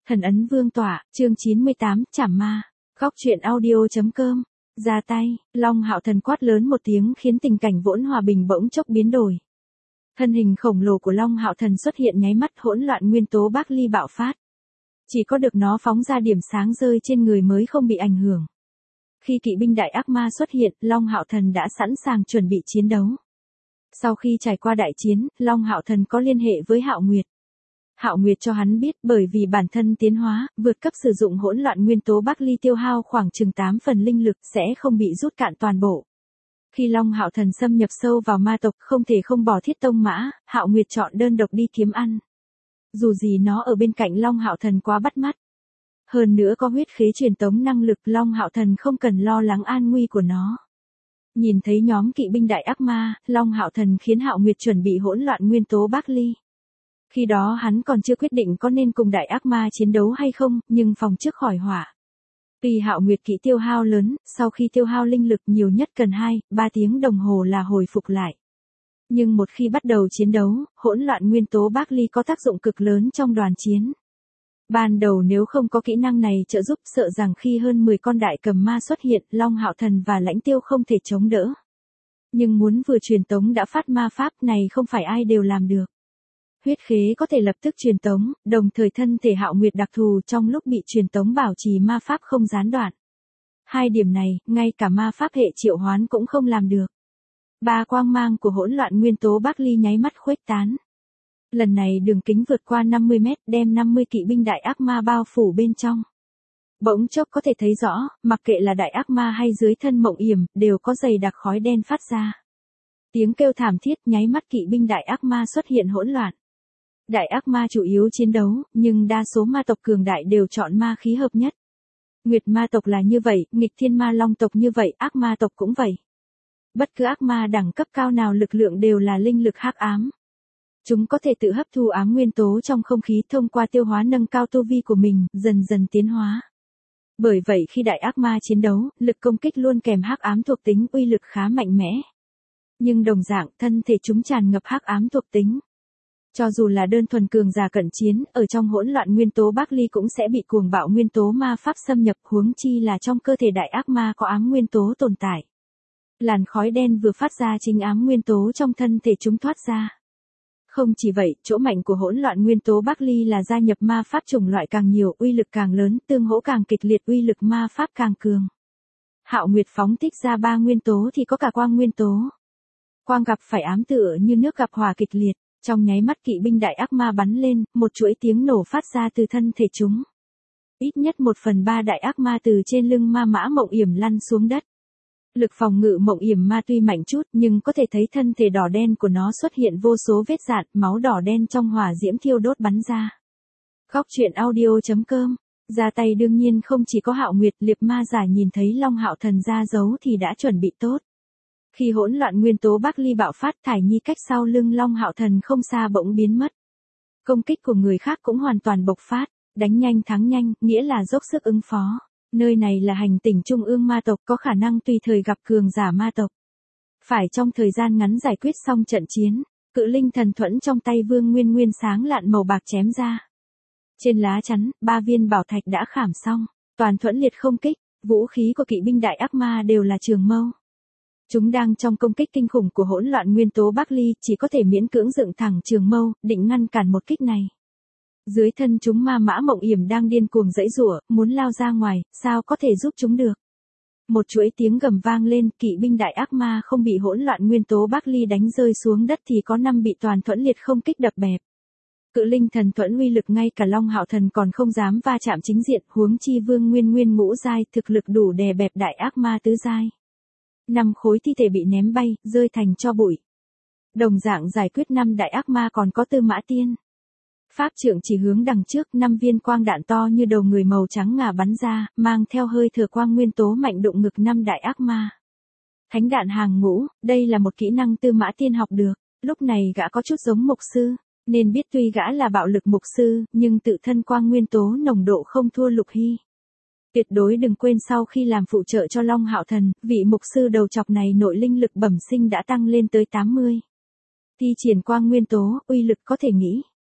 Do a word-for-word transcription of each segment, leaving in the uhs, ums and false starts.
Thần ấn vương tỏa, chương chín mươi tám, Trảm ma. Góc truyện audio.com. Ra tay, Long Hạo Thần quát lớn một tiếng khiến tình cảnh vốn hòa bình bỗng chốc biến đổi. Thân hình khổng lồ của Long Hạo Thần xuất hiện nháy mắt, hỗn loạn nguyên tố Bác Ly bạo phát. Chỉ có được nó phóng ra điểm sáng rơi trên người mới không bị ảnh hưởng. Khi kỵ binh đại ác ma xuất hiện, Long Hạo Thần đã sẵn sàng chuẩn bị chiến đấu. Sau khi trải qua đại chiến, Long Hạo Thần có liên hệ với Hạo Nguyệt. Hạo Nguyệt cho hắn biết bởi vì bản thân tiến hóa, vượt cấp sử dụng hỗn loạn nguyên tố Bác Ly tiêu hao khoảng chừng tám phần linh lực sẽ không bị rút cạn toàn bộ. Khi Long Hạo Thần xâm nhập sâu vào ma tộc không thể không bỏ Thiết Tông Mã, Hạo Nguyệt chọn đơn độc đi kiếm ăn. Dù gì nó ở bên cạnh Long Hạo Thần quá bắt mắt. Hơn nữa có huyết khế truyền tống năng lực, Long Hạo Thần không cần lo lắng an nguy của nó. Nhìn thấy nhóm kỵ binh đại ác ma, Long Hạo Thần khiến Hạo Nguyệt chuẩn bị hỗn loạn nguyên tố Bác Ly. Khi đó hắn còn chưa quyết định có nên cùng đại ác ma chiến đấu hay không, nhưng phòng trước khỏi hỏa. Tuy Hạo Nguyệt kỵ tiêu hao lớn, sau khi tiêu hao linh lực nhiều nhất cần hai, ba tiếng đồng hồ là hồi phục lại. Nhưng một khi bắt đầu chiến đấu, hỗn loạn nguyên tố Bác Ly có tác dụng cực lớn trong đoàn chiến. Ban đầu nếu không có kỹ năng này trợ giúp, sợ rằng khi hơn mười con đại cầm ma xuất hiện, Long Hạo Thần và Lãnh Tiêu không thể chống đỡ. Nhưng muốn vừa truyền tống đã phát ma pháp này không phải ai đều làm được. Huyết khế có thể lập tức truyền tống, đồng thời thân thể Hạo Nguyệt đặc thù trong lúc bị truyền tống bảo trì ma pháp không gián đoạn. Hai điểm này, ngay cả ma pháp hệ triệu hoán cũng không làm được. Ba quang mang của hỗn loạn nguyên tố Bác Ly nháy mắt khuếch tán. Lần này đường kính vượt qua năm mươi mét, đem năm mươi kỵ binh đại ác ma bao phủ bên trong. Bỗng chốc có thể thấy rõ, mặc kệ là đại ác ma hay dưới thân Mộng Yểm, đều có dày đặc khói đen phát ra. Tiếng kêu thảm thiết nháy mắt kỵ binh đại ác ma xuất hiện hỗn loạn. Đại ác ma chủ yếu chiến đấu, nhưng đa số ma tộc cường đại đều chọn ma khí hợp nhất. Nguyệt ma tộc là như vậy, nghịch thiên ma long tộc như vậy, ác ma tộc cũng vậy. Bất cứ ác ma đẳng cấp cao nào lực lượng đều là linh lực hắc ám. Chúng có thể tự hấp thu ám nguyên tố trong không khí thông qua tiêu hóa nâng cao tu vi của mình, dần dần tiến hóa. Bởi vậy khi đại ác ma chiến đấu, lực công kích luôn kèm hắc ám thuộc tính, uy lực khá mạnh mẽ. Nhưng đồng dạng, thân thể chúng tràn ngập hắc ám thuộc tính. Cho dù là đơn thuần cường giả cận chiến, ở trong hỗn loạn nguyên tố Bác Ly cũng sẽ bị cuồng bạo nguyên tố ma pháp xâm nhập, huống chi là trong cơ thể đại ác ma có ám nguyên tố tồn tại. Làn khói đen vừa phát ra chính ám nguyên tố trong thân thể chúng thoát ra. Không chỉ vậy, chỗ mạnh của hỗn loạn nguyên tố Bác Ly là gia nhập ma pháp chủng loại càng nhiều, uy lực càng lớn, tương hỗ càng kịch liệt, uy lực ma pháp càng cường. Hạo Nguyệt phóng thích ra ba nguyên tố thì có cả quang nguyên tố. Quang gặp phải ám tựa như nước gặp hỏa kịch liệt. Trong nháy mắt kỵ binh đại ác ma bắn lên, một chuỗi tiếng nổ phát ra từ thân thể chúng. Ít nhất một phần ba đại ác ma từ trên lưng ma mã Mộng Yểm lăn xuống đất. Lực phòng ngự Mộng Yểm ma tuy mạnh chút nhưng có thể thấy thân thể đỏ đen của nó xuất hiện vô số vết rạn, máu đỏ đen trong hỏa diễm thiêu đốt bắn ra. Góc truyện audio.com. Ra tay đương nhiên không chỉ có Hạo Nguyệt, liệp ma giả nhìn thấy Long Hạo Thần ra dấu thì đã chuẩn bị tốt. Khi hỗn loạn nguyên tố Bác Ly bạo phát, Thải Nhi cách sau lưng Long Hạo Thần không xa bỗng biến mất. Công kích của người khác cũng hoàn toàn bộc phát, đánh nhanh thắng nhanh, nghĩa là dốc sức ứng phó. Nơi này là hành tinh trung ương ma tộc, có khả năng tùy thời gặp cường giả ma tộc. Phải trong thời gian ngắn giải quyết xong trận chiến, cự linh thần thuẫn trong tay Vương Nguyên Nguyên sáng lạn màu bạc chém ra. Trên lá chắn, ba viên bảo thạch đã khảm xong, toàn thuẫn liệt không kích, vũ khí của kỵ binh đại ác ma đều là trường mâu. Chúng đang trong công kích kinh khủng của hỗn loạn nguyên tố Bác Ly, chỉ có thể miễn cưỡng dựng thẳng trường mâu, định ngăn cản một kích này. Dưới thân chúng ma mã Mộng Yểm đang điên cuồng giãy giụa, muốn lao ra ngoài, sao có thể giúp chúng được. Một chuỗi tiếng gầm vang lên, kỵ binh đại ác ma không bị hỗn loạn nguyên tố Bác Ly đánh rơi xuống đất thì có năm bị toàn thuẫn liệt không kích đập bẹp. Cự linh thần thuẫn uy lực ngay cả Long Hạo Thần còn không dám va chạm chính diện, huống chi Vương Nguyên Nguyên ngũ giai, thực lực đủ đè bẹp đại ác ma tứ giai. Năm khối thi thể bị ném bay, rơi thành tro bụi. Đồng dạng giải quyết năm đại ác ma còn có Tư Mã Tiên. Pháp trượng chỉ hướng đằng trước, năm viên quang đạn to như đầu người màu trắng ngà bắn ra, mang theo hơi thừa quang nguyên tố mạnh đụng ngực năm đại ác ma. Thánh đạn hàng ngũ, đây là một kỹ năng Tư Mã Tiên học được, lúc này gã có chút giống mục sư, nên biết tuy gã là bạo lực mục sư, nhưng tự thân quang nguyên tố nồng độ không thua Lục Hy. Tuyệt đối đừng quên sau khi làm phụ trợ cho Long Hạo Thần, vị mục sư đầu chọc này nội linh lực bẩm sinh đã tăng lên tới tám mươi. Thi triển quang nguyên tố, uy lực có thể nghĩ.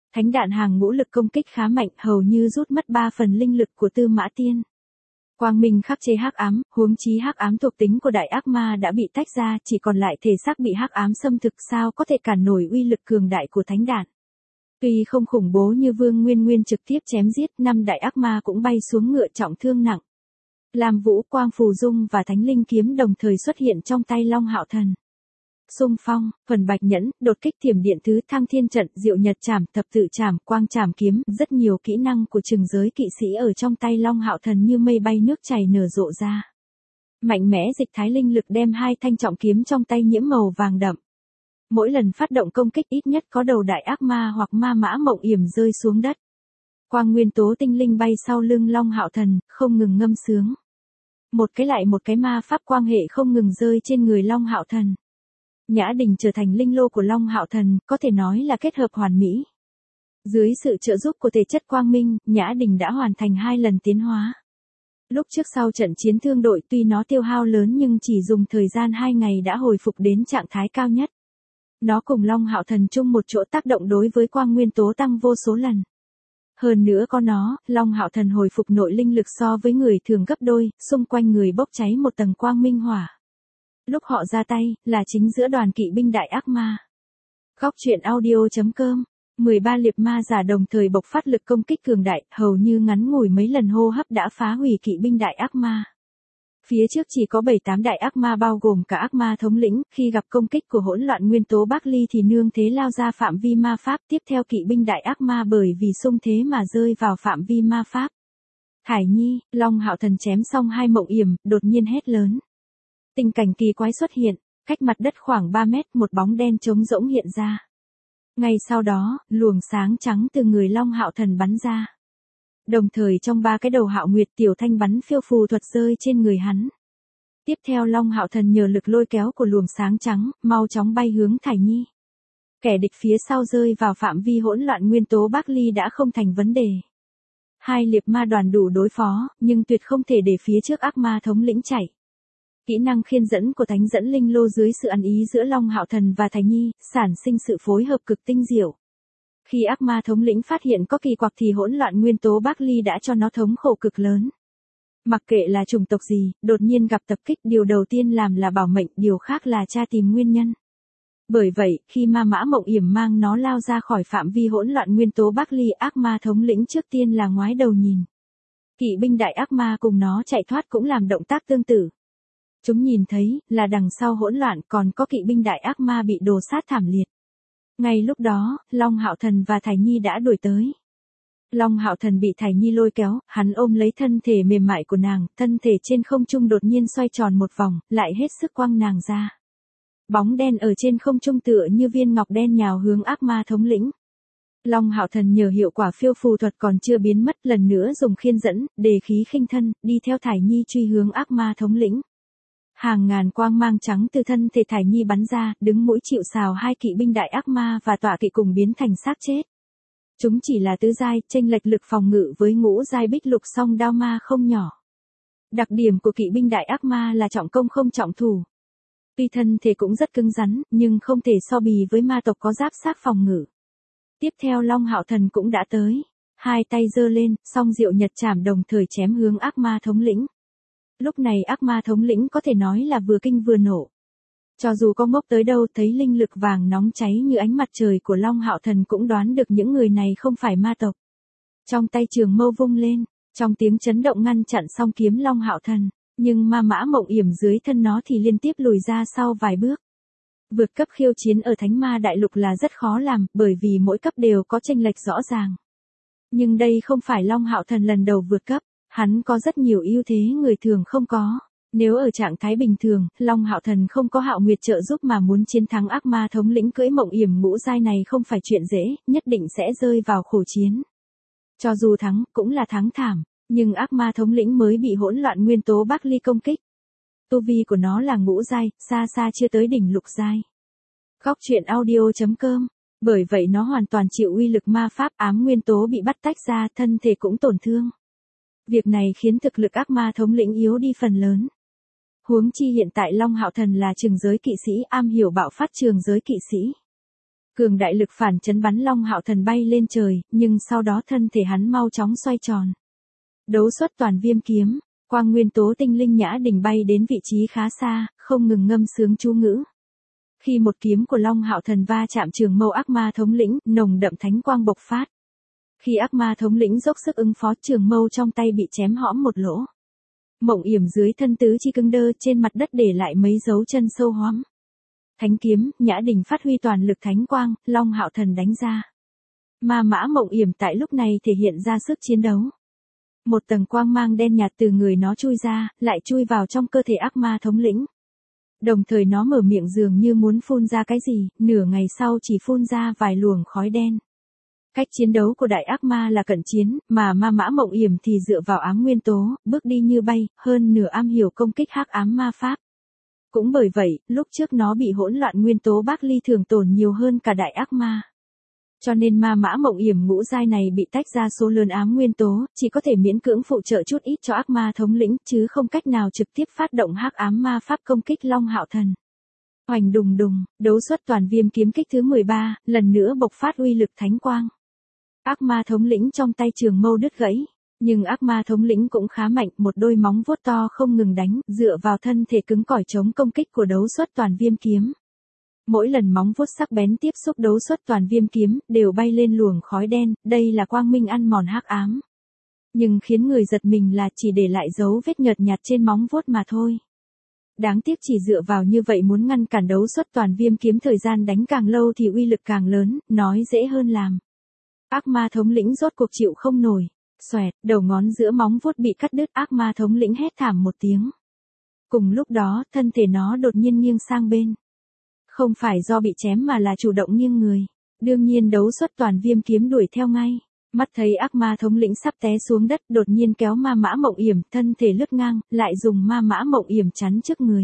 Thánh đạn hàng ngũ lực công kích khá mạnh, hầu như rút mất ba phần linh lực của Tư Mã Tiên. Quang minh khắc chế hắc ám, huống chí hắc ám thuộc tính của đại ác ma đã bị tách ra, chỉ còn lại thể xác bị hắc ám xâm thực, sao có thể cản nổi uy lực cường đại của thánh đạn. Tuy không khủng bố như Vương Nguyên Nguyên trực tiếp chém giết, năm đại ác ma cũng bay xuống ngựa trọng thương nặng. Lam Vũ, Quang Phù Dung và Thánh Linh kiếm đồng thời xuất hiện trong tay Long Hạo Thần. Xung phong, Thuần Bạch Nhẫn, đột kích thiểm điện thứ, Thăng Thiên trận, Diệu Nhật trảm, Thập tự trảm, Quang trảm kiếm, rất nhiều kỹ năng của trừng giới kỵ sĩ ở trong tay Long Hạo Thần như mây bay nước chảy nở rộ ra. Mạnh mẽ dịch thái linh lực đem hai thanh trọng kiếm trong tay nhiễm màu vàng đậm. Mỗi lần phát động công kích ít nhất có đầu đại ác ma hoặc ma mã mộng yểm rơi xuống đất. Quang nguyên tố tinh linh bay sau lưng Long Hạo Thần, không ngừng ngâm sướng. Một cái lại một cái ma pháp quang hệ không ngừng rơi trên người Long Hạo Thần. Nhã Đình trở thành linh lô của Long Hạo Thần, có thể nói là kết hợp hoàn mỹ. Dưới sự trợ giúp của thể chất quang minh, Nhã Đình đã hoàn thành hai lần tiến hóa. Lúc trước sau trận chiến thương đội tuy nó tiêu hao lớn nhưng chỉ dùng thời gian hai ngày đã hồi phục đến trạng thái cao nhất. Nó cùng Long Hạo Thần chung một chỗ tác động đối với quang nguyên tố tăng vô số lần. Hơn nữa có nó, Long Hạo Thần hồi phục nội linh lực so với người thường gấp đôi, xung quanh người bốc cháy một tầng quang minh hỏa. Lúc họ ra tay, là chính giữa đoàn kỵ binh đại ác ma. Góc truyện audio chấm com, mười ba liệp ma giả đồng thời bộc phát lực công kích cường đại, hầu như ngắn ngủi mấy lần hô hấp đã phá hủy kỵ binh đại ác ma. Phía trước chỉ có bảy tám đại ác ma bao gồm cả ác ma thống lĩnh, khi gặp công kích của hỗn loạn nguyên tố Bắc Ly thì nương thế lao ra phạm vi ma pháp, tiếp theo kỵ binh đại ác ma bởi vì xung thế mà rơi vào phạm vi ma pháp. Thải Nhi, Long Hạo Thần chém xong hai mộng yểm, đột nhiên hét lớn. Tình cảnh kỳ quái xuất hiện, cách mặt đất khoảng ba mét một bóng đen trống rỗng hiện ra. Ngay sau đó, luồng sáng trắng từ người Long Hạo Thần bắn ra. Đồng thời trong ba cái đầu Hạo Nguyệt tiểu thanh bắn phiêu phù thuật rơi trên người hắn. Tiếp theo Long Hạo Thần nhờ lực lôi kéo của luồng sáng trắng, mau chóng bay hướng Thải Nhi. Kẻ địch phía sau rơi vào phạm vi hỗn loạn nguyên tố Bắc Ly đã không thành vấn đề. Hai liệp ma đoàn đủ đối phó, nhưng tuyệt không thể để phía trước ác ma thống lĩnh chạy. Kỹ năng khiên dẫn của thánh dẫn linh lô dưới sự ăn ý giữa Long Hạo Thần và Thải Nhi, sản sinh sự phối hợp cực tinh diệu. Khi ác ma thống lĩnh phát hiện có kỳ quặc thì hỗn loạn nguyên tố Bắc Ly đã cho nó thống khổ cực lớn. Mặc kệ là chủng tộc gì, đột nhiên gặp tập kích điều đầu tiên làm là bảo mệnh, điều khác là tra tìm nguyên nhân. Bởi vậy, khi ma mã mộng yểm mang nó lao ra khỏi phạm vi hỗn loạn nguyên tố Bắc Ly, ác ma thống lĩnh trước tiên là ngoái đầu nhìn. Kỵ binh đại ác ma cùng nó chạy thoát cũng làm động tác tương tự. Chúng nhìn thấy, là đằng sau hỗn loạn còn có kỵ binh đại ác ma bị đồ sát thảm liệt. Ngay lúc đó, Long Hạo Thần và Thải Nhi đã đuổi tới. Long Hạo Thần bị Thải Nhi lôi kéo, hắn ôm lấy thân thể mềm mại của nàng, thân thể trên không trung đột nhiên xoay tròn một vòng, lại hết sức quăng nàng ra. Bóng đen ở trên không trung tựa như viên ngọc đen nhào hướng ác ma thống lĩnh. Long Hạo Thần nhờ hiệu quả phiêu phù thuật còn chưa biến mất, lần nữa dùng khiên dẫn, đề khí khinh thân, đi theo Thải Nhi truy hướng ác ma thống lĩnh. Hàng ngàn quang mang trắng từ thân thể Thải Nhi bắn ra, đứng mũi chịu sào hai kỵ binh đại ác ma và tọa kỵ cùng biến thành xác chết. Chúng chỉ là tứ giai, chênh lệch lực phòng ngự với ngũ giai bích lục song đao ma không nhỏ. Đặc điểm của kỵ binh đại ác ma là trọng công không trọng thủ. Tuy thân thể cũng rất cứng rắn, nhưng không thể so bì với ma tộc có giáp xác phòng ngự. Tiếp theo Long Hạo Thần cũng đã tới. Hai tay giơ lên, song diệu nhật trảm đồng thời chém hướng ác ma thống lĩnh. Lúc này ác ma thống lĩnh có thể nói là vừa kinh vừa nổ. Cho dù có ngốc tới đâu thấy linh lực vàng nóng cháy như ánh mặt trời của Long Hạo Thần cũng đoán được những người này không phải ma tộc. Trong tay trường mâu vung lên, trong tiếng chấn động ngăn chặn song kiếm Long Hạo Thần, nhưng ma mã mộng yểm dưới thân nó thì liên tiếp lùi ra sau vài bước. Vượt cấp khiêu chiến ở Thánh Ma Đại Lục là rất khó làm, bởi vì mỗi cấp đều có chênh lệch rõ ràng. Nhưng đây không phải Long Hạo Thần lần đầu vượt cấp, hắn có rất nhiều ưu thế người thường không có. Nếu ở trạng thái bình thường, Long Hạo Thần không có Hạo Nguyệt trợ giúp mà muốn chiến thắng ác ma thống lĩnh cưỡi mộng yểm ngũ giai này không phải chuyện dễ, nhất định sẽ rơi vào khổ chiến. Cho dù thắng, cũng là thắng thảm, nhưng ác ma thống lĩnh mới bị hỗn loạn nguyên tố Bắc Ly công kích. Tu vi của nó là ngũ giai, xa xa chưa tới đỉnh lục giai. Góc truyện audio chấm com, bởi vậy nó hoàn toàn chịu uy lực ma pháp, ám nguyên tố bị bắt tách ra, thân thể cũng tổn thương. Việc này khiến thực lực ác ma thống lĩnh yếu đi phần lớn. Huống chi hiện tại Long Hạo Thần là trường giới kỵ sĩ, am hiểu bạo phát trường giới kỵ sĩ. Cường đại lực phản chấn bắn Long Hạo Thần bay lên trời, nhưng sau đó thân thể hắn mau chóng xoay tròn. Đấu xuất toàn viêm kiếm, quang nguyên tố tinh linh nhã đỉnh bay đến vị trí khá xa, không ngừng ngâm sướng chú ngữ. Khi một kiếm của Long Hạo Thần va chạm trường mâu ác ma thống lĩnh, nồng đậm thánh quang bộc phát. Khi ác ma thống lĩnh dốc sức ứng phó, trường mâu trong tay bị chém hõm một lỗ. Mộng yểm dưới thân tứ chi cứng đơ trên mặt đất để lại mấy dấu chân sâu hoắm. Thánh kiếm, nhã đỉnh phát huy toàn lực thánh quang, Long Hạo Thần đánh ra. Ma mã mộng yểm tại lúc này thể hiện ra sức chiến đấu. Một tầng quang mang đen nhạt từ người nó chui ra, lại chui vào trong cơ thể ác ma thống lĩnh. Đồng thời nó mở miệng dường như muốn phun ra cái gì, nửa ngày sau chỉ phun ra vài luồng khói đen. Cách chiến đấu của đại ác ma là cận chiến, mà ma mã mộng yểm thì dựa vào ám nguyên tố, bước đi như bay, hơn nửa am hiểu công kích hắc ám ma pháp. Cũng bởi vậy, lúc trước nó bị hỗn loạn nguyên tố Bác Ly thường tổn nhiều hơn cả đại ác ma. Cho nên ma mã mộng yểm ngũ giai này bị tách ra số lớn ám nguyên tố, chỉ có thể miễn cưỡng phụ trợ chút ít cho ác ma thống lĩnh, chứ không cách nào trực tiếp phát động hắc ám ma pháp công kích Long Hạo Thần. Hoành đùng đùng, đấu xuất toàn viêm kiếm kích thứ mười ba, lần nữa bộc phát uy lực thánh quang. Ác ma thống lĩnh trong tay trường mâu đứt gãy, nhưng ác ma thống lĩnh cũng khá mạnh, một đôi móng vuốt to không ngừng đánh, dựa vào thân thể cứng cỏi chống công kích của đấu xuất toàn viêm kiếm. Mỗi lần móng vuốt sắc bén tiếp xúc đấu xuất toàn viêm kiếm, đều bay lên luồng khói đen, đây là quang minh ăn mòn hắc ám. Nhưng khiến người giật mình là chỉ để lại dấu vết nhợt nhạt trên móng vuốt mà thôi. Đáng tiếc chỉ dựa vào như vậy muốn ngăn cản đấu xuất toàn viêm kiếm thời gian đánh càng lâu thì uy lực càng lớn, nói dễ hơn làm. Ác ma thống lĩnh rốt cuộc chịu không nổi. Xoẹt, đầu ngón giữa móng vuốt bị cắt đứt, ác ma thống lĩnh hét thảm một tiếng. Cùng lúc đó, thân thể nó đột nhiên nghiêng sang bên. Không phải do bị chém mà là chủ động nghiêng người. Đương nhiên đấu xuất toàn viêm kiếm đuổi theo ngay. Mắt thấy ác ma thống lĩnh sắp té xuống đất, đột nhiên kéo ma mã mộng yểm, thân thể lướt ngang, lại dùng ma mã mộng yểm chắn trước người.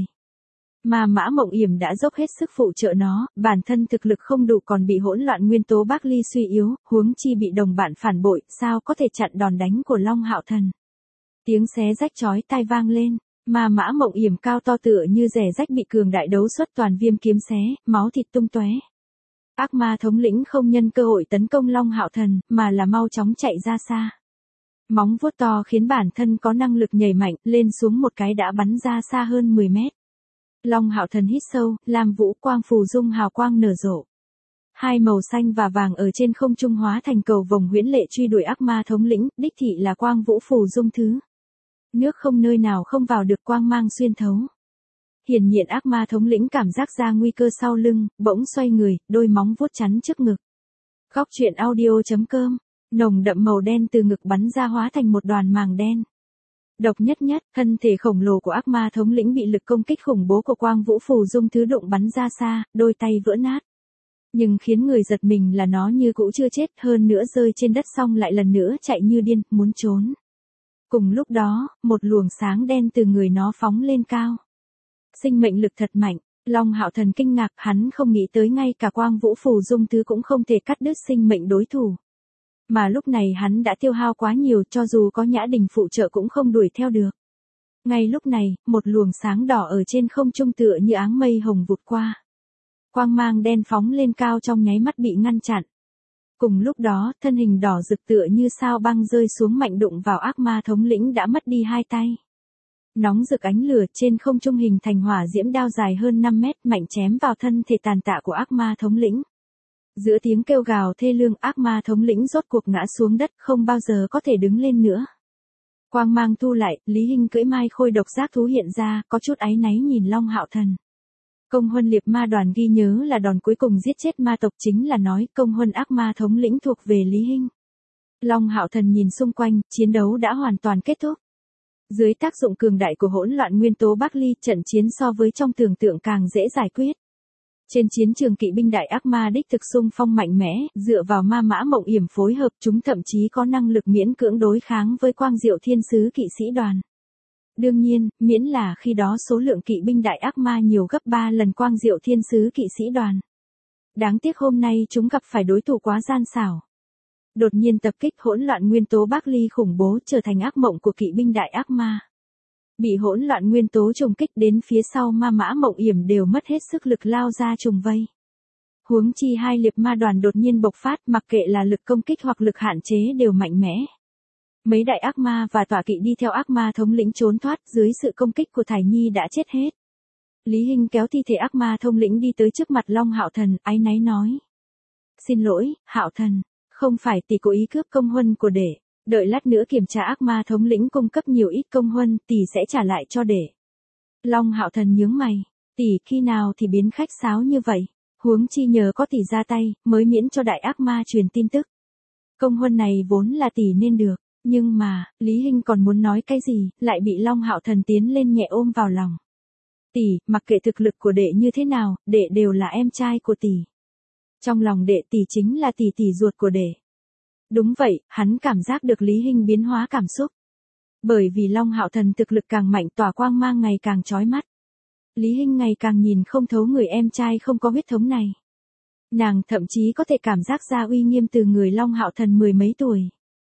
Ma mã mộng yểm đã dốc hết sức phụ trợ nó, bản thân thực lực không đủ còn bị hỗn loạn nguyên tố Bác Ly suy yếu, huống chi bị đồng bạn phản bội, sao có thể chặn đòn đánh của Long Hạo Thần. Tiếng xé rách chói tai vang lên, ma mã mộng yểm cao to tựa như rẻ rách bị cường đại đấu xuất toàn viêm kiếm xé, máu thịt tung tóe. Ác ma thống lĩnh không nhân cơ hội tấn công Long Hạo Thần, mà là mau chóng chạy ra xa. Móng vuốt to khiến bản thân có năng lực nhảy mạnh, lên xuống một cái đã bắn ra xa hơn mười mét. Long Hạo Thần hít sâu, làm vũ quang phù dung hào quang nở rộ. Hai màu xanh và vàng ở trên không trung hóa thành cầu vồng huyễn lệ truy đuổi ác ma thống lĩnh, đích thị là quang vũ phù dung thứ. Nước không nơi nào không vào được quang mang xuyên thấu. Hiển nhiên ác ma thống lĩnh cảm giác ra nguy cơ sau lưng, bỗng xoay người, đôi móng vuốt chắn trước ngực. Góc truyện audio chấm com, nồng đậm màu đen từ ngực bắn ra hóa thành một đoàn màng đen. Độc nhất nhất, thân thể khổng lồ của ác ma thống lĩnh bị lực công kích khủng bố của quang vũ phù dung thứ đụng bắn ra xa, đôi tay vỡ nát. Nhưng khiến người giật mình là nó như cũ chưa chết, hơn nữa rơi trên đất xong lại lần nữa chạy như điên, muốn trốn. Cùng lúc đó, một luồng sáng đen từ người nó phóng lên cao. Sinh mệnh lực thật mạnh, Long Hạo Thần kinh ngạc, hắn không nghĩ tới ngay cả quang vũ phù dung thứ cũng không thể cắt đứt sinh mệnh đối thủ. Mà lúc này hắn đã tiêu hao quá nhiều, cho dù có nhã đình phụ trợ cũng không đuổi theo được. Ngay lúc này, một luồng sáng đỏ ở trên không trung tựa như áng mây hồng vụt qua. Quang mang đen phóng lên cao trong nháy mắt bị ngăn chặn. Cùng lúc đó, thân hình đỏ rực tựa như sao băng rơi xuống mạnh đụng vào ác ma thống lĩnh đã mất đi hai tay. Nóng rực ánh lửa trên không trung hình thành hỏa diễm đao dài hơn năm mét mạnh chém vào thân thể tàn tạ của ác ma thống lĩnh. Giữa tiếng kêu gào thê lương, ác ma thống lĩnh rốt cuộc ngã xuống đất, không bao giờ có thể đứng lên nữa. Quang mang thu lại, Lý Hinh cưỡi mai khôi độc giác thú hiện ra, có chút áy náy nhìn Long Hạo Thần. Công huân liệp ma đoàn ghi nhớ là đòn cuối cùng giết chết ma tộc, chính là nói công huân ác ma thống lĩnh thuộc về Lý Hinh. Long Hạo Thần nhìn xung quanh, chiến đấu đã hoàn toàn kết thúc. Dưới tác dụng cường đại của hỗn loạn nguyên tố Bác Ly, trận chiến so với trong tưởng tượng càng dễ giải quyết. Trên chiến trường kỵ binh đại ác ma đích thực xung phong mạnh mẽ, dựa vào ma mã mộng yểm phối hợp, chúng thậm chí có năng lực miễn cưỡng đối kháng với quang diệu thiên sứ kỵ sĩ đoàn. Đương nhiên, miễn là khi đó số lượng kỵ binh đại ác ma nhiều gấp ba lần quang diệu thiên sứ kỵ sĩ đoàn. Đáng tiếc hôm nay chúng gặp phải đối thủ quá gian xảo. Đột nhiên tập kích hỗn loạn nguyên tố Bác Ly khủng bố trở thành ác mộng của kỵ binh đại ác ma. Bị hỗn loạn nguyên tố trùng kích đến phía sau ma mã mộng yểm đều mất hết sức lực lao ra trùng vây. Huống chi hai liệp ma đoàn đột nhiên bộc phát, mặc kệ là lực công kích hoặc lực hạn chế đều mạnh mẽ. Mấy đại ác ma và tọa kỵ đi theo ác ma thống lĩnh trốn thoát, dưới sự công kích của Thải Nhi đã chết hết. Lý Hinh kéo thi thể ác ma thống lĩnh đi tới trước mặt Long Hạo Thần, áy náy nói. Xin lỗi, Hạo Thần, không phải tỷ cố ý cướp công huân của đệ. Đợi lát nữa kiểm tra ác ma thống lĩnh cung cấp nhiều ít công huân, tỷ sẽ trả lại cho đệ. Long Hạo Thần nhướng mày, tỷ khi nào thì biến khách sáo như vậy, huống chi nhờ có tỷ ra tay, mới miễn cho đại ác ma truyền tin tức. Công huân này vốn là tỷ nên được, nhưng mà, Lý Hinh còn muốn nói cái gì, lại bị Long Hạo Thần tiến lên nhẹ ôm vào lòng. Tỷ, mặc kệ thực lực của đệ như thế nào, đệ đều là em trai của tỷ. Trong lòng đệ tỷ chính là tỷ tỷ ruột của đệ. Đúng vậy, hắn cảm giác được Lý Hinh biến hóa cảm xúc. Bởi vì Long Hạo Thần thực lực càng mạnh, tỏa quang mang ngày càng chói mắt. Lý Hinh ngày càng nhìn không thấu người em trai không có huyết thống này. Nàng thậm chí có thể cảm giác ra uy nghiêm từ người Long Hạo Thần mười mấy tuổi.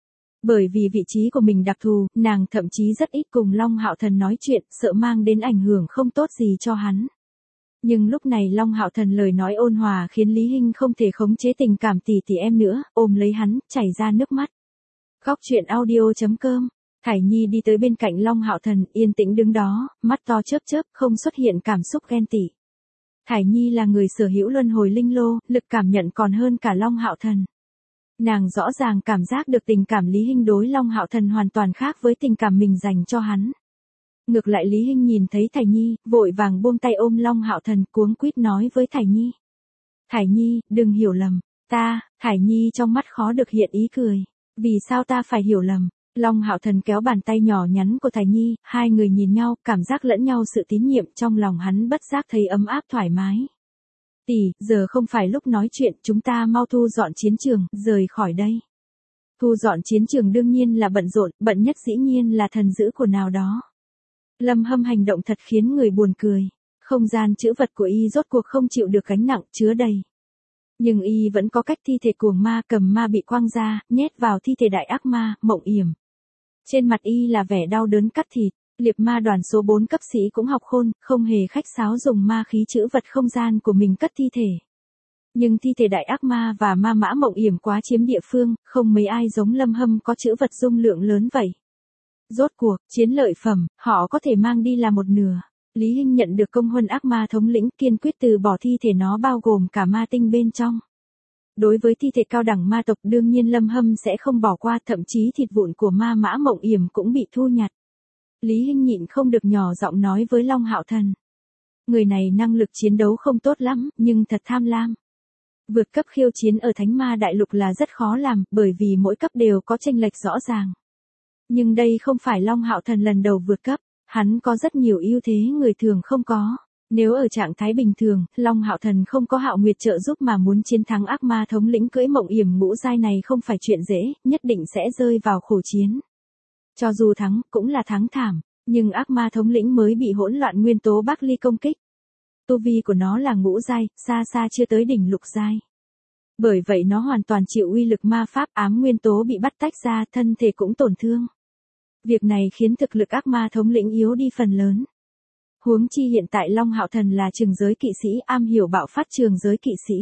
Bởi vì vị trí của mình đặc thù, nàng thậm chí rất ít cùng Long Hạo Thần nói chuyện, sợ mang đến ảnh hưởng không tốt gì cho hắn. Nhưng lúc này Long Hạo Thần lời nói ôn hòa khiến Lý Hinh không thể khống chế tình cảm tỷ tỷ em nữa, ôm lấy hắn, chảy ra nước mắt. Góc truyện audio chấm com. Thải Nhi đi tới bên cạnh Long Hạo Thần, yên tĩnh đứng đó, mắt to chớp chớp, không xuất hiện cảm xúc ghen tị. Thải Nhi là người sở hữu luân hồi linh lô, lực cảm nhận còn hơn cả Long Hạo Thần. Nàng rõ ràng cảm giác được tình cảm Lý Hinh đối Long Hạo Thần hoàn toàn khác với tình cảm mình dành cho hắn. Ngược lại Lý Hinh nhìn thấy Thải Nhi, vội vàng buông tay ôm Long Hạo Thần, cuống quýt nói với Thải Nhi. Thải Nhi, đừng hiểu lầm, ta, Thải Nhi trong mắt khó được hiện ý cười. Vì sao ta phải hiểu lầm? Long Hạo Thần kéo bàn tay nhỏ nhắn của Thải Nhi, hai người nhìn nhau, cảm giác lẫn nhau sự tín nhiệm, trong lòng hắn bất giác thấy ấm áp thoải mái. Tỷ, giờ không phải lúc nói chuyện, chúng ta mau thu dọn chiến trường, rời khỏi đây. Thu dọn chiến trường đương nhiên là bận rộn, bận nhất dĩ nhiên là thần dữ của nào đó. Lâm Hâm hành động thật khiến người buồn cười. Không gian trữ vật của y rốt cuộc không chịu được gánh nặng, chứa đầy. Nhưng y vẫn có cách thi thể cuồng ma cầm ma bị quăng ra, nhét vào thi thể đại ác ma, Mộng Yểm. Trên mặt y là vẻ đau đớn cắt thịt, liệp ma đoàn số bốn cấp sĩ cũng học khôn, không hề khách sáo dùng ma khí trữ vật không gian của mình cất thi thể. Nhưng thi thể đại ác ma và ma mã Mộng Yểm quá chiếm địa phương, không mấy ai giống Lâm Hâm có trữ vật dung lượng lớn vậy. Rốt cuộc, chiến lợi phẩm, họ có thể mang đi là một nửa. Lý Hinh nhận được công huân ác ma thống lĩnh, kiên quyết từ bỏ thi thể nó bao gồm cả ma tinh bên trong. Đối với thi thể cao đẳng ma tộc đương nhiên Lâm Hâm sẽ không bỏ qua, thậm chí thịt vụn của ma mã Mộng Yểm cũng bị thu nhặt. Lý Hinh nhịn không được nhỏ giọng nói với Long Hạo Thần. Người này năng lực chiến đấu không tốt lắm, nhưng thật tham lam. Vượt cấp khiêu chiến ở Thánh Ma Đại Lục là rất khó làm, bởi vì mỗi cấp đều có chênh lệch rõ ràng. Nhưng đây không phải Long Hạo Thần lần đầu vượt cấp, hắn có rất nhiều ưu thế người thường không có. Nếu ở trạng thái bình thường, Long Hạo Thần không có Hạo Nguyệt trợ giúp mà muốn chiến thắng ác ma thống lĩnh cưỡi Mộng Yểm ngũ giai này không phải chuyện dễ, nhất định sẽ rơi vào khổ chiến. Cho dù thắng, cũng là thắng thảm, nhưng ác ma thống lĩnh mới bị hỗn loạn nguyên tố Bắc Ly công kích. Tu vi của nó là ngũ giai, xa xa chưa tới đỉnh lục giai. Bởi vậy nó hoàn toàn chịu uy lực ma pháp, ám nguyên tố bị bắt tách ra, thân thể cũng tổn thương. Việc này khiến thực lực ác ma thống lĩnh yếu đi phần lớn. Huống chi hiện tại Long Hạo Thần là trường giới kỵ sĩ, am hiểu bạo phát trường giới kỵ sĩ.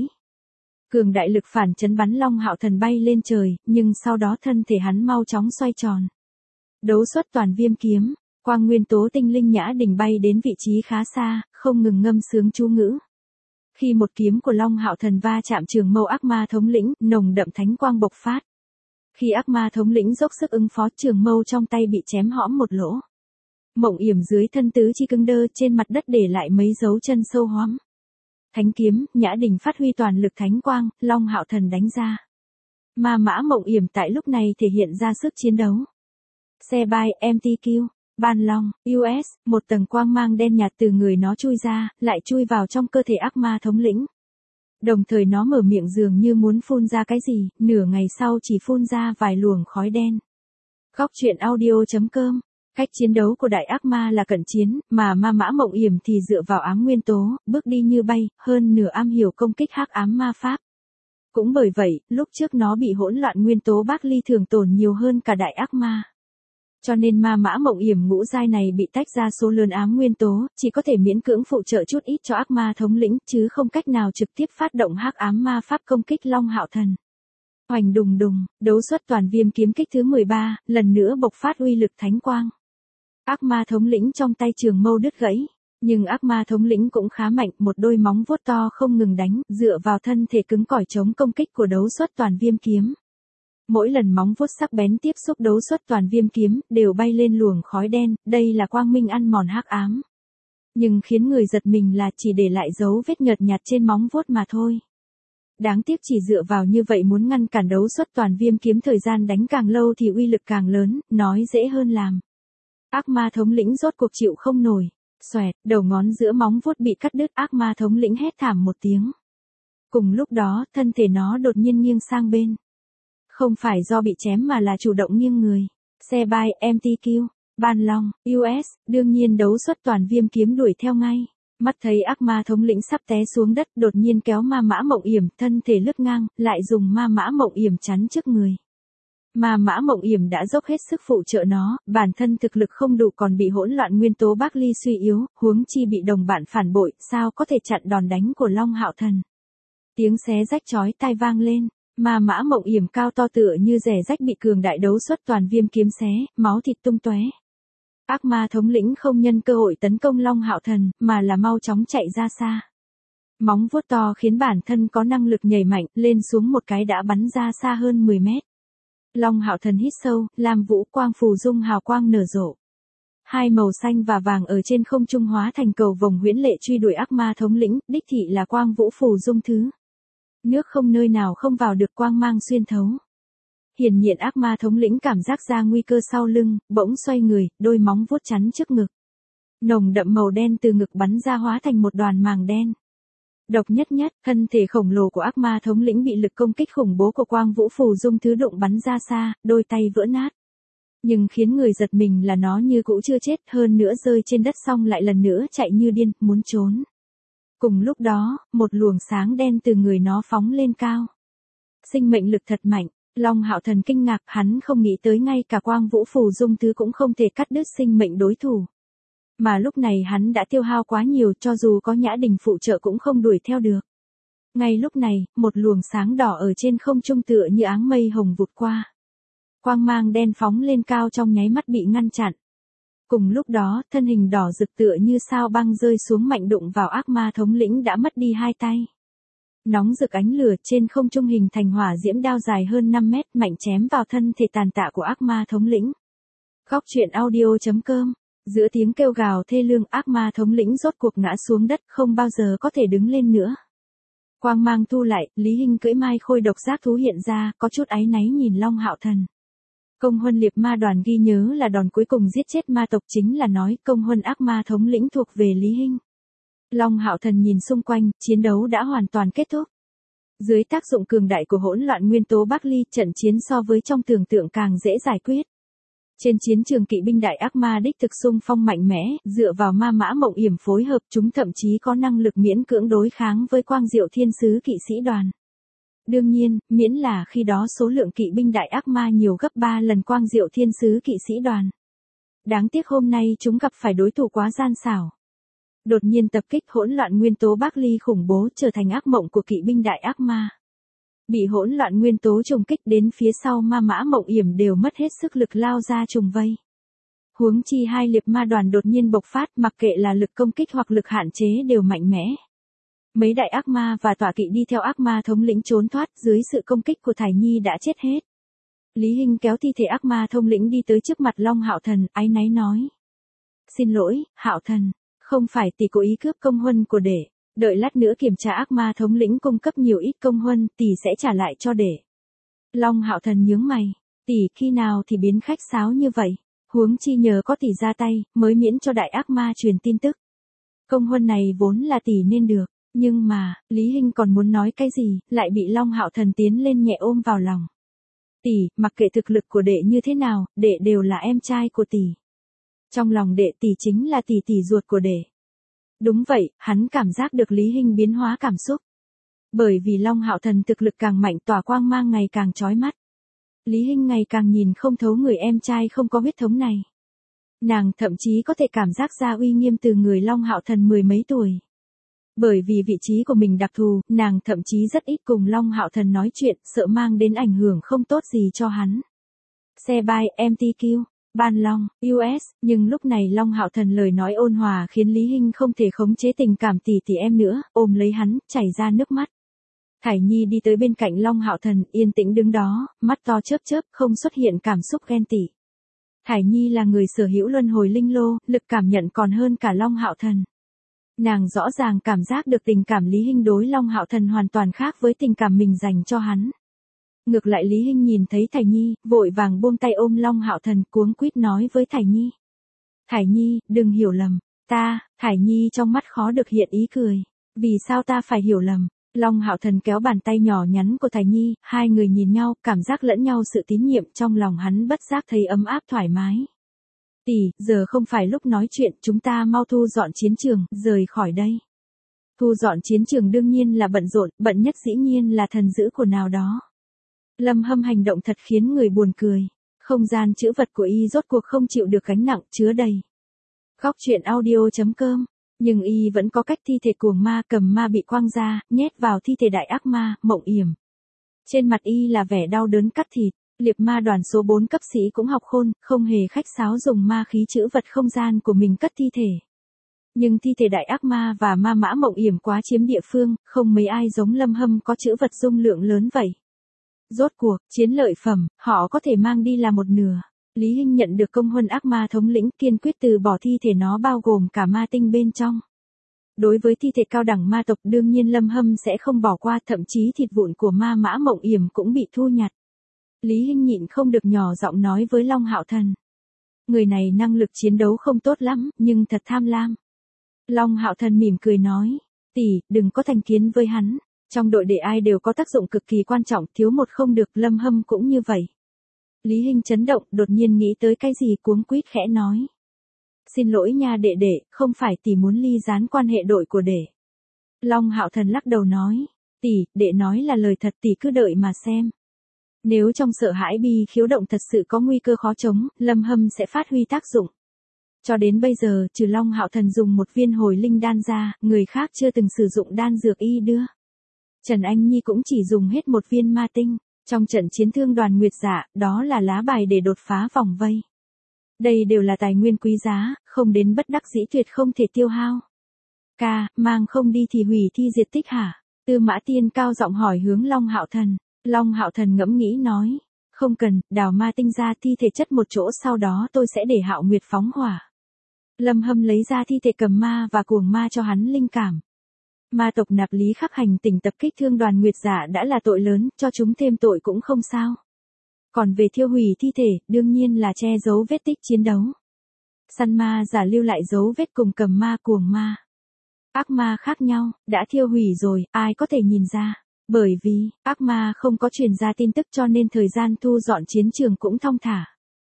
Cường đại lực phản chấn bắn Long Hạo Thần bay lên trời, nhưng sau đó thân thể hắn mau chóng xoay tròn. Đấu xuất toàn viêm kiếm, quang nguyên tố tinh linh nhã đỉnh bay đến vị trí khá xa, không ngừng ngâm sướng chú ngữ. Khi một kiếm của Long Hạo Thần va chạm trường mâu ác ma thống lĩnh, nồng đậm thánh quang bộc phát. Khi ác ma thống lĩnh dốc sức ứng phó, trường mâu trong tay bị chém hõm một lỗ. Mộng Yểm dưới thân tứ chi cứng đơ, trên mặt đất để lại mấy dấu chân sâu hoắm. Thánh kiếm, nhã đỉnh phát huy toàn lực thánh quang, Long Hạo Thần đánh ra. Ma mã Mộng Yểm tại lúc này thể hiện ra sức chiến đấu. Xe bay em tê quy, Ban Long, u ét, một tầng quang mang đen nhạt từ người nó chui ra, lại chui vào trong cơ thể ác ma thống lĩnh. Đồng thời nó mở miệng dường như muốn phun ra cái gì, nửa ngày sau chỉ phun ra vài luồng khói đen. Góc truyện audio chấm com. Cách chiến đấu của đại ác ma là cận chiến, mà ma mã Mộng Yểm thì dựa vào ám nguyên tố, bước đi như bay, hơn nửa am hiểu công kích hắc ám ma pháp. Cũng bởi vậy, lúc trước nó bị hỗn loạn nguyên tố Bắc Ly thường tổn nhiều hơn cả đại ác ma. Cho nên ma mã mộng yểm ngũ giai này bị tách ra số lớn ám nguyên tố, chỉ có thể miễn cưỡng phụ trợ chút ít cho ác ma thống lĩnh, chứ không cách nào trực tiếp phát động hắc ám ma pháp công kích Long Hạo Thần. Hoành đùng đùng, đấu xuất toàn viêm kiếm kích thứ mười ba, lần nữa bộc phát uy lực thánh quang. Ác ma thống lĩnh trong tay trường mâu đứt gãy, nhưng ác ma thống lĩnh cũng khá mạnh, một đôi móng vuốt to không ngừng đánh, dựa vào thân thể cứng cỏi chống công kích của đấu xuất toàn viêm kiếm. Mỗi lần móng vuốt sắc bén tiếp xúc đấu xuất toàn viêm kiếm, đều bay lên luồng khói đen, đây là quang minh ăn mòn hắc ám. Nhưng khiến người giật mình là chỉ để lại dấu vết nhợt nhạt trên móng vuốt mà thôi. Đáng tiếc chỉ dựa vào như vậy muốn ngăn cản đấu xuất toàn viêm kiếm thời gian đánh càng lâu thì uy lực càng lớn, nói dễ hơn làm. Ác ma thống lĩnh rốt cuộc chịu không nổi. Xoẹt, đầu ngón giữa móng vuốt bị cắt đứt, ác ma thống lĩnh hét thảm một tiếng. Cùng lúc đó, thân thể nó đột nhiên nghiêng sang bên. Không phải do bị chém mà là chủ động nghiêng người. Xe bay, em tê quy, Ban Long, u ét, đương nhiên đấu xuất toàn viêm kiếm đuổi theo ngay. Mắt thấy ác ma thống lĩnh sắp té xuống đất, đột nhiên kéo ma mã mộng yểm, thân thể lướt ngang, lại dùng ma mã mộng yểm chắn trước người. Ma mã mộng yểm đã dốc hết sức phụ trợ nó, bản thân thực lực không đủ còn bị hỗn loạn nguyên tố Bắc Ly suy yếu, huống chi bị đồng bạn phản bội, sao có thể chặn đòn đánh của Long Hạo Thần. Tiếng xé rách chói tai vang lên, ma mã mộng yểm cao to tựa như rẻ rách bị cường đại đấu xuất toàn viêm kiếm xé, máu thịt tung tóe. Ác ma thống lĩnh không nhân cơ hội tấn công Long Hạo Thần, mà là mau chóng chạy ra xa. Móng vuốt to khiến bản thân có năng lực nhảy mạnh, lên xuống một cái đã bắn ra xa hơn mười mét. Long Hạo Thần hít sâu, làm vũ quang phù dung hào quang nở rộ. Hai màu xanh và vàng ở trên không trung hóa thành cầu vồng huyễn lệ truy đuổi ác ma thống lĩnh, đích thị là quang vũ phù dung thứ. Nước không nơi nào không vào được quang mang xuyên thấu. Hiển nhiên ác ma thống lĩnh cảm giác ra nguy cơ sau lưng, bỗng xoay người, đôi móng vuốt chắn trước ngực. Nồng đậm màu đen từ ngực bắn ra hóa thành một đoàn màng đen. Độc nhất nhất, thân thể khổng lồ của ác ma thống lĩnh bị lực công kích khủng bố của quang vũ phù dung thứ đụng bắn ra xa, đôi tay vỡ nát. Nhưng khiến người giật mình là nó như cũ chưa chết, hơn nữa rơi trên đất xong lại lần nữa chạy như điên, muốn trốn. Cùng lúc đó, một luồng sáng đen từ người nó phóng lên cao. Sinh mệnh lực thật mạnh, Long Hạo Thần kinh ngạc, hắn không nghĩ tới ngay cả quang vũ phù dung thứ cũng không thể cắt đứt sinh mệnh đối thủ. Mà lúc này hắn đã tiêu hao quá nhiều, cho dù có Nhã Đình phụ trợ cũng không đuổi theo được. Ngay lúc này, một luồng sáng đỏ ở trên không trung tựa như áng mây hồng vụt qua. Quang mang đen phóng lên cao trong nháy mắt bị ngăn chặn. Cùng lúc đó, thân hình đỏ rực tựa như sao băng rơi xuống mạnh đụng vào ác ma thống lĩnh đã mất đi hai tay. Nóng rực ánh lửa trên không trung hình thành hỏa diễm đao dài hơn năm mét mạnh chém vào thân thể tàn tạ của ác ma thống lĩnh. Góc truyện audio chấm com. Giữa tiếng kêu gào thê lương, ác ma thống lĩnh rốt cuộc ngã xuống đất, không bao giờ có thể đứng lên nữa. Quang mang thu lại, Lý Hinh cưỡi mai khôi độc giác thú hiện ra, có chút áy náy nhìn Long Hạo Thần. Công huân liệp ma đoàn ghi nhớ là đòn cuối cùng giết chết ma tộc, chính là nói công huân ác ma thống lĩnh thuộc về Lý Hinh. Long Hạo Thần nhìn xung quanh, chiến đấu đã hoàn toàn kết thúc. Dưới tác dụng cường đại của hỗn loạn nguyên tố Bắc Ly, trận chiến so với trong tưởng tượng càng dễ giải quyết. Trên chiến trường kỵ binh đại ác ma đích thực xung phong mạnh mẽ, dựa vào ma mã mộng yểm phối hợp, chúng thậm chí có năng lực miễn cưỡng đối kháng với quang diệu thiên sứ kỵ sĩ đoàn. Đương nhiên, miễn là khi đó số lượng kỵ binh đại ác ma nhiều gấp ba lần quang diệu thiên sứ kỵ sĩ đoàn. Đáng tiếc hôm nay chúng gặp phải đối thủ quá gian xảo. Đột nhiên tập kích hỗn loạn nguyên tố Bắc Ly khủng bố trở thành ác mộng của kỵ binh đại ác ma. Bị hỗn loạn nguyên tố trùng kích đến phía sau ma mã mộng yểm đều mất hết sức lực lao ra trùng vây. Huống chi hai liệp ma đoàn đột nhiên bộc phát, mặc kệ là lực công kích hoặc lực hạn chế đều mạnh mẽ. Mấy đại ác ma và tọa kỵ đi theo ác ma thống lĩnh trốn thoát dưới sự công kích của Thải Nhi đã chết hết. Lý Hinh kéo thi thể ác ma thống lĩnh đi tới trước mặt Long Hạo Thần, áy náy nói. Xin lỗi, Hạo Thần, không phải tỷ cố ý cướp công huân của đệ. Đợi lát nữa kiểm tra ác ma thống lĩnh cung cấp nhiều ít công huân, tỷ sẽ trả lại cho đệ. Long Hạo Thần nhướng mày, tỷ khi nào thì biến khách sáo như vậy, huống chi nhờ có tỷ ra tay, mới miễn cho đại ác ma truyền tin tức. Công huân này vốn là tỷ nên được, nhưng mà, Lý Hinh còn muốn nói cái gì, lại bị Long Hạo Thần tiến lên nhẹ ôm vào lòng. Tỷ, mặc kệ thực lực của đệ như thế nào, đệ đều là em trai của tỷ. Trong lòng đệ tỷ chính là tỷ tỷ ruột của đệ. Đúng vậy, hắn cảm giác được Lý Hinh biến hóa cảm xúc. Bởi vì Long Hạo Thần thực lực càng mạnh, tỏa quang mang ngày càng chói mắt. Lý Hinh ngày càng nhìn không thấu người em trai không có huyết thống này. Nàng thậm chí có thể cảm giác ra uy nghiêm từ người Long Hạo Thần mười mấy tuổi. Bởi vì vị trí của mình đặc thù, nàng thậm chí rất ít cùng Long Hạo Thần nói chuyện, sợ mang đến ảnh hưởng không tốt gì cho hắn. Xe bay, em tê quy, Ban Long, u ét, nhưng lúc này Long Hạo Thần lời nói ôn hòa khiến Lý Hinh không thể khống chế tình cảm tỷ tỷ em nữa, ôm lấy hắn, chảy ra nước mắt. Thải Nhi đi tới bên cạnh Long Hạo Thần, yên tĩnh đứng đó, mắt to chớp chớp, không xuất hiện cảm xúc ghen tị. Thải Nhi là người sở hữu luân hồi linh lô, lực cảm nhận còn hơn cả Long Hạo Thần. Nàng rõ ràng cảm giác được tình cảm Lý Hinh đối Long Hạo Thần hoàn toàn khác với tình cảm mình dành cho hắn. Ngược lại Lý Hinh nhìn thấy Thải Nhi, vội vàng buông tay ôm Long Hạo Thần, cuống quýt nói với Thải Nhi. Thải Nhi, đừng hiểu lầm, ta, Thải Nhi trong mắt khó được hiện ý cười. Vì sao ta phải hiểu lầm? Long Hạo Thần kéo bàn tay nhỏ nhắn của Thải Nhi, hai người nhìn nhau, cảm giác lẫn nhau sự tín nhiệm, trong lòng hắn bất giác thấy ấm áp thoải mái. Tỷ, giờ không phải lúc nói chuyện, chúng ta mau thu dọn chiến trường, rời khỏi đây. Thu dọn chiến trường đương nhiên là bận rộn, bận nhất dĩ nhiên là thần dữ của nào đó. Lâm Hâm hành động thật khiến người buồn cười. Không gian trữ vật của y rốt cuộc không chịu được gánh nặng, chứa đầy. Khóc chuyện audio chấm com. Nhưng y vẫn có cách thi thể cuồng ma cầm ma bị quăng ra, nhét vào thi thể đại ác ma, Mộng Yểm. Trên mặt y là vẻ đau đớn cắt thịt. Liệp ma đoàn số bốn cấp sĩ cũng học khôn, không hề khách sáo dùng ma khí trữ vật không gian của mình cất thi thể. Nhưng thi thể đại ác ma và ma mã Mộng Yểm quá chiếm địa phương, không mấy ai giống Lâm Hâm có trữ vật dung lượng lớn vậy. Rốt cuộc, chiến lợi phẩm, họ có thể mang đi là một nửa. Lý Hinh nhận được công huân ác ma thống lĩnh, kiên quyết từ bỏ thi thể nó bao gồm cả ma tinh bên trong. Đối với thi thể cao đẳng ma tộc đương nhiên Lâm Hâm sẽ không bỏ qua, thậm chí thịt vụn của ma mã Mộng Yểm cũng bị thu nhặt. Lý Hinh nhịn không được nhỏ giọng nói với Long Hạo Thần. Người này năng lực chiến đấu không tốt lắm, nhưng thật tham lam. Long Hạo Thần mỉm cười nói. Tỷ, đừng có thành kiến với hắn. Trong đội đệ ai đều có tác dụng cực kỳ quan trọng, thiếu một không được, Lâm Hâm cũng như vậy. Lý Hinh chấn động, đột nhiên nghĩ tới cái gì cuống quýt khẽ nói. Xin lỗi nha đệ đệ, không phải tỷ muốn ly gián quan hệ đội của đệ. Long Hạo Thần lắc đầu nói. Tỷ, đệ nói là lời thật, tỷ cứ đợi mà xem. Nếu trong sợ hãi bi khiếu động thật sự có nguy cơ khó chống, Lâm Hâm sẽ phát huy tác dụng. Cho đến bây giờ, trừ Long Hạo Thần dùng một viên hồi linh đan ra, người khác chưa từng sử dụng đan dược y đưa. Trần Anh Nhi cũng chỉ dùng hết một viên ma tinh. Trong trận chiến thương đoàn Nguyệt Dạ, đó là lá bài để đột phá vòng vây. Đây đều là tài nguyên quý giá, không đến bất đắc dĩ tuyệt không thể tiêu hao. Ca, mang không đi thì hủy thi diệt tích hả? Tư Mã Tiên cao giọng hỏi hướng Long Hạo Thần. Long Hạo Thần ngẫm nghĩ nói. Không cần, đào ma tinh ra thi thể chất một chỗ, sau đó tôi sẽ để Hạo Nguyệt phóng hỏa. Lâm Hâm lấy ra thi thể cầm ma và cuồng ma cho hắn linh cảm. Ma tộc nạp Lý Khắc hành tỉnh tập kích thương đoàn Nguyệt Dạ đã là tội lớn, cho chúng thêm tội cũng không sao. Còn về thiêu hủy thi thể, đương nhiên là che giấu vết tích chiến đấu. Săn ma giả lưu lại dấu vết cùng cầm ma cuồng ma. Ác ma khác nhau, đã thiêu hủy rồi, ai có thể nhìn ra. Bởi vì, ác ma không có truyền ra tin tức cho nên thời gian thu dọn chiến trường cũng thong thả.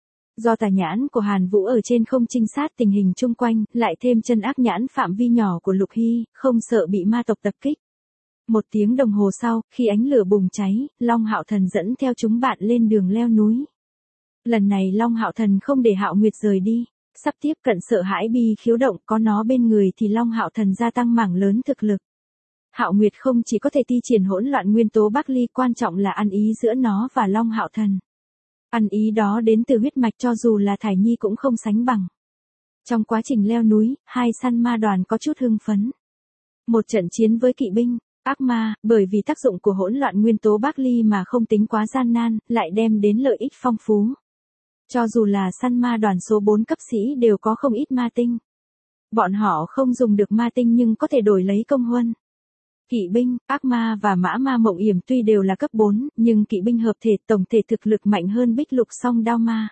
Do tà nhãn của Hàn Vũ ở trên không trinh sát tình hình chung quanh, lại thêm chân ác nhãn phạm vi nhỏ của Lục Hy, không sợ bị ma tộc tập kích. Một tiếng đồng hồ sau, khi ánh lửa bùng cháy, Long Hạo Thần dẫn theo chúng bạn lên đường leo núi. Lần này Long Hạo Thần không để Hạo Nguyệt rời đi. Sắp tiếp cận sợ hãi bi khiếu động, có nó bên người thì Long Hạo Thần gia tăng mảng lớn thực lực. Hạo Nguyệt không chỉ có thể thi triển hỗn loạn nguyên tố Bắc Ly, quan trọng là ăn ý giữa nó và Long Hạo Thần. Ăn ý đó đến từ huyết mạch, cho dù là Thải Nhi cũng không sánh bằng. Trong quá trình leo núi, hai săn ma đoàn có chút hưng phấn. Một trận chiến với kỵ binh, ác ma, bởi vì tác dụng của hỗn loạn nguyên tố Bắc Ly mà không tính quá gian nan, lại đem đến lợi ích phong phú. Cho dù là săn ma đoàn số bốn cấp sĩ đều có không ít ma tinh. Bọn họ không dùng được ma tinh nhưng có thể đổi lấy công huân. Kỵ binh, ác ma và mã ma Mộng Yểm tuy đều là cấp bốn, nhưng kỵ binh hợp thể tổng thể thực lực mạnh hơn bích lục song đao ma.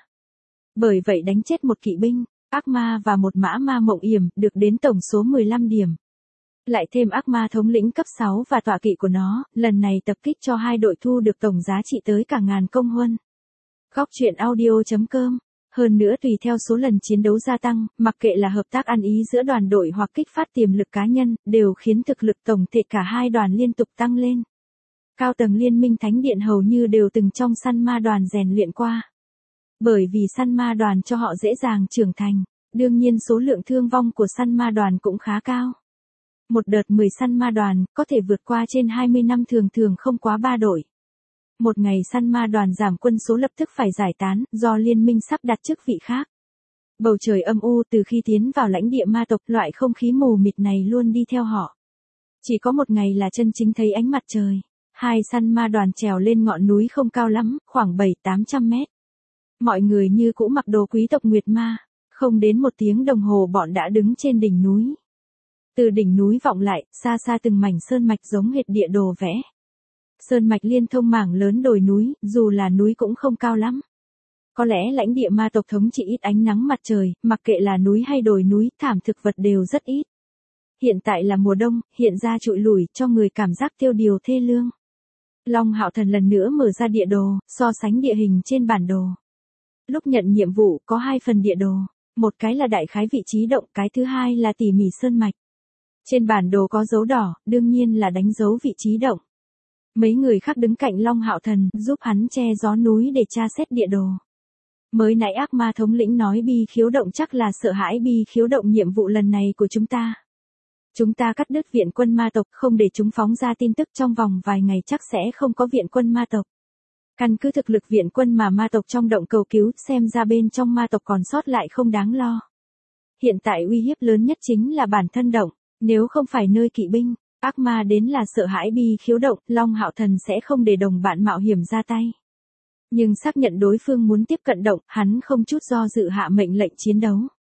Bởi vậy đánh chết một kỵ binh, ác ma và một mã ma Mộng Yểm được đến tổng số mười lăm điểm. Lại thêm ác ma thống lĩnh cấp sáu và tọa kỵ của nó, lần này tập kích cho hai đội thu được tổng giá trị tới cả ngàn công huân. Khóc chuyện audio chấm com. Hơn nữa tùy theo số lần chiến đấu gia tăng, mặc kệ là hợp tác ăn ý giữa đoàn đội hoặc kích phát tiềm lực cá nhân, đều khiến thực lực tổng thể cả hai đoàn liên tục tăng lên. Cao tầng liên minh thánh điện hầu như đều từng trong săn ma đoàn rèn luyện qua. Bởi vì săn ma đoàn cho họ dễ dàng trưởng thành, đương nhiên số lượng thương vong của săn ma đoàn cũng khá cao. Một đợt mười săn ma đoàn, có thể vượt qua trên hai mươi năm thường thường không quá ba đội. Một ngày săn ma đoàn giảm quân số lập tức phải giải tán, do liên minh sắp đặt chức vị khác. Bầu trời âm u từ khi tiến vào lãnh địa ma tộc, loại không khí mù mịt này luôn đi theo họ. Chỉ có một ngày là chân chính thấy ánh mặt trời. Hai săn ma đoàn trèo lên ngọn núi không cao lắm, khoảng bảy tám trăm mét. Mọi người như cũ mặc đồ quý tộc Nguyệt Ma, không đến một tiếng đồng hồ bọn đã đứng trên đỉnh núi. Từ đỉnh núi vọng lại, xa xa từng mảnh sơn mạch giống hệt địa đồ vẽ. Sơn mạch liên thông mảng lớn đồi núi, dù là núi cũng không cao lắm. Có lẽ lãnh địa ma tộc thống trị ít ánh nắng mặt trời, mặc kệ là núi hay đồi núi, thảm thực vật đều rất ít. Hiện tại là mùa đông, hiện ra trụi lủi, cho người cảm giác tiêu điều thê lương. Long Hạo Thần lần nữa mở ra địa đồ, so sánh địa hình trên bản đồ. Lúc nhận nhiệm vụ có hai phần địa đồ, một cái là đại khái vị trí động, cái thứ hai là tỉ mỉ sơn mạch. Trên bản đồ có dấu đỏ, đương nhiên là đánh dấu vị trí động. Mấy người khác đứng cạnh Long Hạo Thần, giúp hắn che gió núi để tra xét địa đồ. Mới nãy ác ma thống lĩnh nói bi khiếu động chắc là sợ hãi bi khiếu động nhiệm vụ lần này của chúng ta. Chúng ta cắt đứt viện quân ma tộc, không để chúng phóng ra tin tức, trong vòng vài ngày chắc sẽ không có viện quân ma tộc. Căn cứ thực lực viện quân mà ma tộc trong động cầu cứu, xem ra bên trong ma tộc còn sót lại không đáng lo. Hiện tại uy hiếp lớn nhất chính là bản thân động, nếu không phải nơi kỵ binh, ác ma đến là sợ hãi bi khiếu động, Long Hạo Thần sẽ không để đồng bạn mạo hiểm ra tay. Nhưng xác nhận đối phương muốn tiếp cận động, hắn không chút do dự hạ mệnh lệnh chiến đấu.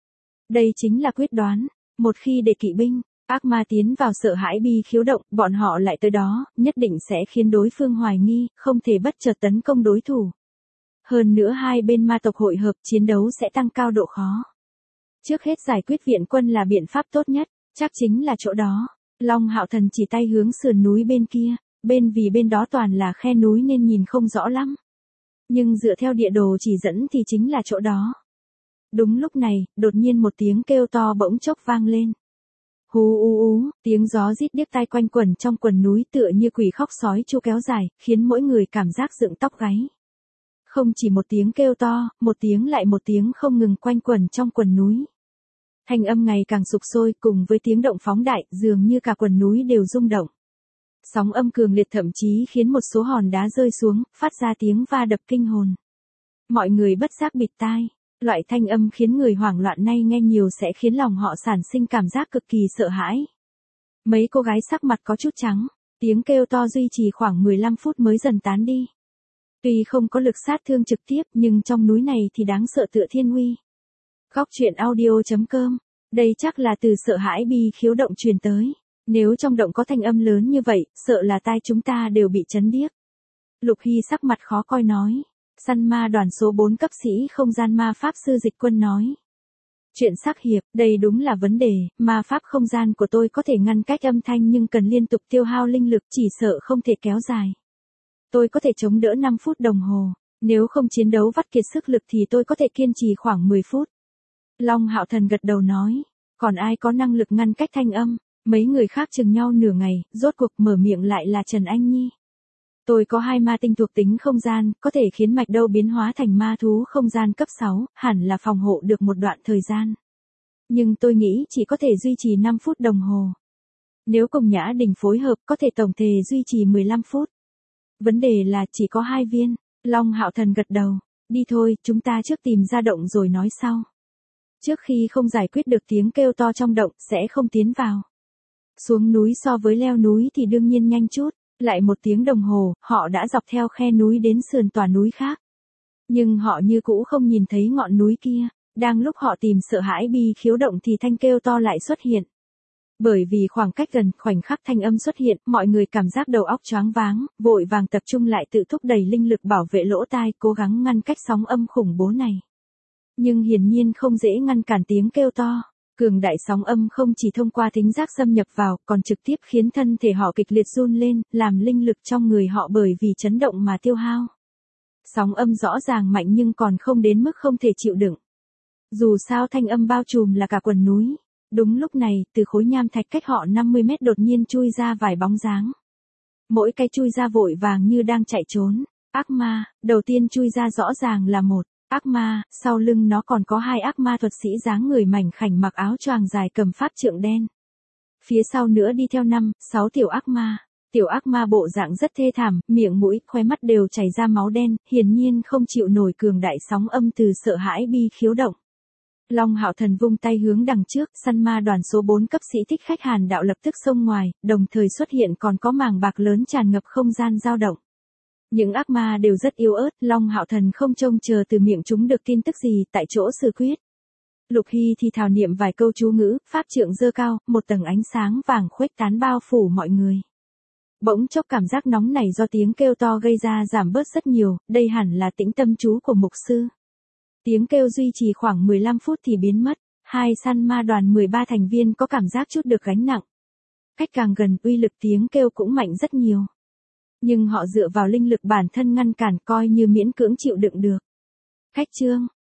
Đây chính là quyết đoán, một khi để kỵ binh, ác ma tiến vào sợ hãi bi khiếu động, bọn họ lại tới đó, nhất định sẽ khiến đối phương hoài nghi, không thể bất chợt tấn công đối thủ. Hơn nữa hai bên ma tộc hội hợp, chiến đấu sẽ tăng cao độ khó. Trước hết giải quyết viện quân là biện pháp tốt nhất, chắc chính là chỗ đó. Long Hạo Thần chỉ tay hướng sườn núi bên kia, bên vì bên đó toàn là khe núi nên nhìn không rõ lắm. Nhưng dựa theo địa đồ chỉ dẫn thì chính là chỗ đó. Đúng lúc này, đột nhiên một tiếng kêu to bỗng chốc vang lên. Hú ú ú, tiếng gió rít điếc tai quanh quẩn trong quần núi tựa như quỷ khóc sói chu kéo dài, khiến mỗi người cảm giác dựng tóc gáy. Không chỉ một tiếng kêu to, một tiếng lại một tiếng không ngừng quanh quẩn trong quần núi. Thanh âm ngày càng sục sôi cùng với tiếng động phóng đại, dường như cả quần núi đều rung động. Sóng âm cường liệt thậm chí khiến một số hòn đá rơi xuống, phát ra tiếng va đập kinh hồn. Mọi người bất giác bịt tai. Loại thanh âm khiến người hoảng loạn này nghe nhiều sẽ khiến lòng họ sản sinh cảm giác cực kỳ sợ hãi. Mấy cô gái sắc mặt có chút trắng, tiếng kêu to duy trì khoảng mười lăm phút mới dần tán đi. Tuy không có lực sát thương trực tiếp nhưng trong núi này thì đáng sợ tựa thiên uy. Góc truyện audio chấm com, đây chắc là từ sợ hãi bi khiếu động truyền tới. Nếu trong động có thanh âm lớn như vậy, sợ là tai chúng ta đều bị chấn điếc. Lục Hy sắc mặt khó coi nói. Săn ma đoàn số bốn cấp sĩ không gian ma pháp sư Dịch Quân nói. Chuyện sắc hiệp, đây đúng là vấn đề, ma pháp không gian của tôi có thể ngăn cách âm thanh nhưng cần liên tục tiêu hao linh lực, chỉ sợ không thể kéo dài. Tôi có thể chống đỡ năm phút đồng hồ, nếu không chiến đấu vắt kiệt sức lực thì tôi có thể kiên trì khoảng mười phút. Long Hạo Thần gật đầu nói, còn ai có năng lực ngăn cách thanh âm, mấy người khác chừng nhau nửa ngày, rốt cuộc mở miệng lại là Trần Anh Nhi. Tôi có hai ma tinh thuộc tính không gian, có thể khiến mạch đâu biến hóa thành ma thú không gian cấp sáu, hẳn là phòng hộ được một đoạn thời gian. Nhưng tôi nghĩ chỉ có thể duy trì năm phút đồng hồ. Nếu cùng Nhã Đình phối hợp có thể tổng thể duy trì mười lăm phút. Vấn đề là chỉ có hai viên. Long Hạo Thần gật đầu. Đi thôi, chúng ta trước tìm ra động rồi nói sau. Trước khi không giải quyết được tiếng kêu to trong động, sẽ không tiến vào. Xuống núi so với leo núi thì đương nhiên nhanh chút. Lại một tiếng đồng hồ, họ đã dọc theo khe núi đến sườn tòa núi khác. Nhưng họ như cũ không nhìn thấy ngọn núi kia. Đang lúc họ tìm sợ hãi bi khiếu động thì thanh kêu to lại xuất hiện. Bởi vì khoảng cách gần, khoảnh khắc thanh âm xuất hiện, mọi người cảm giác đầu óc choáng váng, vội vàng tập trung lại tự thúc đẩy linh lực bảo vệ lỗ tai, cố gắng ngăn cách sóng âm khủng bố này. Nhưng hiển nhiên không dễ ngăn cản tiếng kêu to. Cường đại sóng âm không chỉ thông qua thính giác xâm nhập vào, còn trực tiếp khiến thân thể họ kịch liệt run lên, làm linh lực trong người họ bởi vì chấn động mà tiêu hao. Sóng âm rõ ràng mạnh nhưng còn không đến mức không thể chịu đựng. Dù sao thanh âm bao trùm là cả quần núi. Đúng lúc này, từ khối nham thạch cách họ năm mươi mét đột nhiên chui ra vài bóng dáng. Mỗi cái chui ra vội vàng như đang chạy trốn. Ác ma, đầu tiên chui ra rõ ràng là một ác ma, sau lưng nó còn có hai ác ma thuật sĩ dáng người mảnh khảnh mặc áo choàng dài cầm pháp trượng đen. Phía sau nữa đi theo năm, sáu tiểu ác ma. Tiểu ác ma bộ dạng rất thê thảm, miệng mũi, khóe mắt đều chảy ra máu đen, hiển nhiên không chịu nổi cường đại sóng âm từ sợ hãi bi khiếu động. Long Hạo Thần vung tay hướng đằng trước, săn ma đoàn số bốn cấp sĩ thích khách Hàn Đạo lập tức xông ngoài, đồng thời xuất hiện còn có màng bạc lớn tràn ngập không gian dao động. Những ác ma đều rất yếu ớt, Long Hạo Thần không trông chờ từ miệng chúng được tin tức gì, tại chỗ xử quyết. Lục Hy thì thào niệm vài câu chú ngữ, pháp trượng giơ cao, một tầng ánh sáng vàng khuếch tán bao phủ mọi người. Bỗng chốc cảm giác nóng này do tiếng kêu to gây ra giảm bớt rất nhiều, đây hẳn là tĩnh tâm chú của mục sư. Tiếng kêu duy trì khoảng mười lăm phút thì biến mất, hai săn ma đoàn mười ba thành viên có cảm giác chút được gánh nặng. Cách càng gần, uy lực tiếng kêu cũng mạnh rất nhiều. Nhưng họ dựa vào linh lực bản thân ngăn cản coi như miễn cưỡng chịu đựng được. Khách trương,